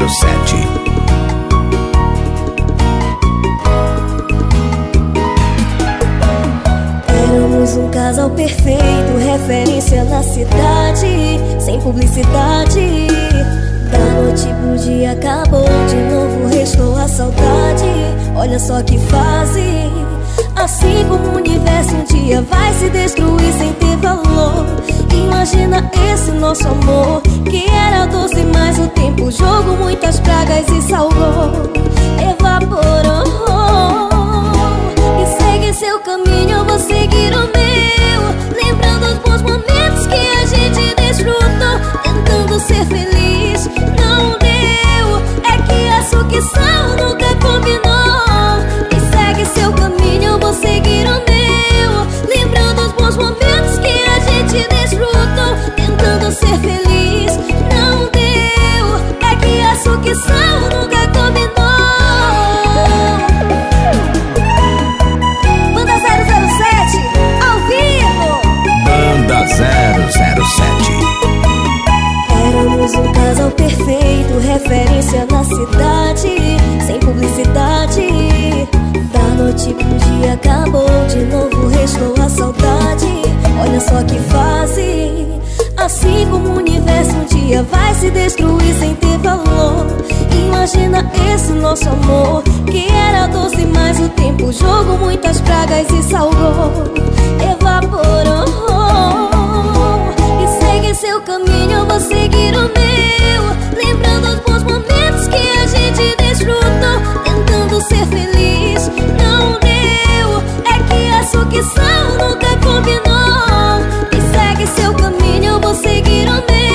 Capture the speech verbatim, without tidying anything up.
zero sete. Éramos um casal perfeito, referência na cidade, sem publicidade. Da noite pro dia acabou, de novo restou a saudade. Olha só que fase, assim como o universo um dia vai se destruir sem ter valor. Imagina esse nosso amor, que era doce, mas o tempo jogou muitas pragas e salvou. Evaporou. E segue seu caminho, eu vou seguir o meu, lembrando os bons momentos que a gente desfrutou, tentando ser feliz, não deu. É que açúcar e sal nunca combinou. E segue seu caminho, eu vou seguir o meu, lembrando os bons momentos que a gente desfrutou, tentando ser feliz, não deu. É que açúcar e sal nunca combinou. Banda zero zero sete, ao vivo. Banda zero zero sete. Éramos um casal perfeito, referência na cidade, sem publicidade. Da noite pro dia acabou, de novo restou a saudade. Olha só que fase, assim como o universo um dia vai se destruir sem ter valor. Imagina esse nosso amor, que era doce, mas o tempo jogou muitas pragas e salvou. Evaporou. E segue seu caminho, eu vou seguir o meu, lembrando os bons momentos que a gente desfrutou, tentando ser feliz, não deu. É que açúcar e sal